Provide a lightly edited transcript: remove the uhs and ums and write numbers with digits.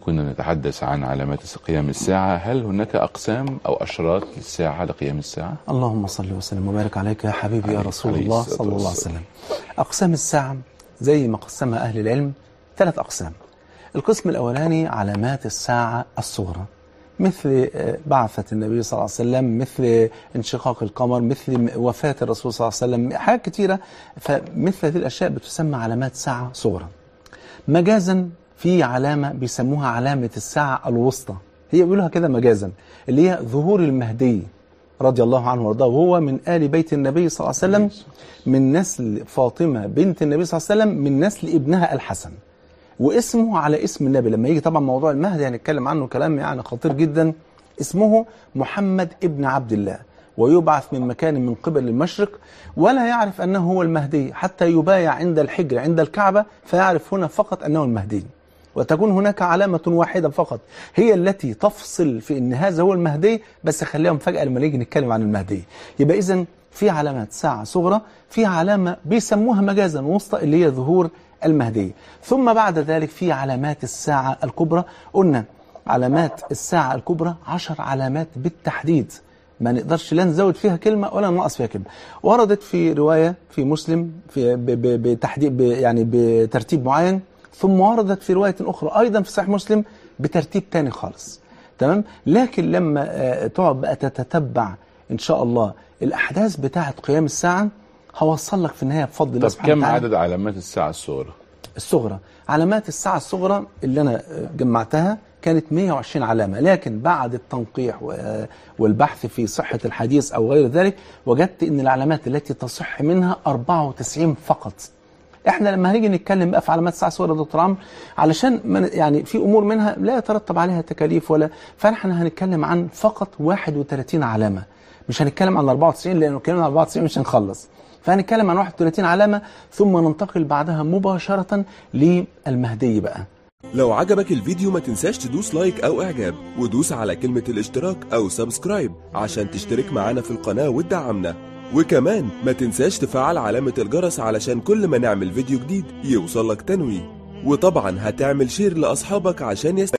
كنا نتحدث عن علامات قيام الساعة، هل هناك أقسام أو أشراط للساعة لقيام الساعة؟ اللهم صل وسلم وبارك عليك يا حبيبي يا رسول الله صلى الله عليه وسلم. أقسام الساعة زي ما قسمها أهل العلم 3 أقسام. القسم الأولاني علامات الساعة الصغرى، مثل بعثة النبي صلى الله عليه وسلم، مثل انشقاق القمر، مثل وفاة الرسول صلى الله عليه وسلم، حاجات كتيرة. فمثل هذه الأشياء بتسمى علامات ساعة صغرى. مجازا في علامة بيسموها علامة الساعة الوسطى، هي بيقولها كده مجازا، اللي هي ظهور المهدي رضي الله عنه وارضاه، وهو من آل بيت النبي صلى الله عليه وسلم، من نسل فاطمة بنت النبي صلى الله عليه وسلم، من نسل ابنها الحسن، واسمه على اسم النبي. لما يجي طبعا موضوع المهدي هنتكلم عنه كلام يعني خطير جدا. اسمه محمد ابن عبد الله، ويبعث من مكان من قبل المشرق، ولا يعرف أنه هو المهدي حتى يبايع عند الحجر عند الكعبة، فيعرف هنا فقط أنه المهدي. وتكون هناك علامة واحدة فقط هي التي تفصل في أن هذا هو المهدي، بس خليها مفاجأة لما نيجي نتكلم عن المهدي. يبقى إذن في علامات ساعة صغرى، في علامة بيسموها مجازا وسطى اللي هي ظهور المهدي. ثم بعد ذلك في علامات الساعة الكبرى. قلنا علامات الساعة الكبرى 10 علامات بالتحديد، ما نقدرش لا نزود فيها كلمة ولا ننقص فيها كلمة. وردت في رواية في مسلم في بتحديد يعني بترتيب معين، ثم وردت في رواية أخرى أيضا في صحيح مسلم بترتيب تاني خالص. تمام؟ لكن لما تقعد بقى تتتبع إن شاء الله الأحداث بتاعة قيام الساعة، هوصل لك في النهاية بفضل الله سبحانه وتعالى. طب كم عدد علامات الساعة الصغرى؟ الصغرى، علامات الساعة الصغرى اللي أنا جمعتها كانت 120 علامة، لكن بعد التنقيح والبحث في صحة الحديث أو غير ذلك، وجدت أن العلامات التي تصح منها 94 فقط. احنا لما هنيجي نتكلم بقى في علامات الساعة الصغرى يا دكتور عمرو، علشان يعني في امور منها لا يترتب عليها تكاليف ولا، فاحنا هنتكلم عن فقط 31 علامة، مش هنتكلم عن 94، لانه كلمة عن 94 مش هنخلص. فهنتكلم عن 31 علامة، ثم ننتقل بعدها مباشرة للمهدي بقى. لو عجبك الفيديو ما تنساش تدوس لايك او اعجاب، ودوس على كلمة الاشتراك او سبسكرايب عشان تشترك معنا في القناة وتدعمنا. وكمان ما تنساش تفعل علامة الجرس علشان كل ما نعمل فيديو جديد يوصلك تنويه. وطبعا هتعمل شير لأصحابك عشان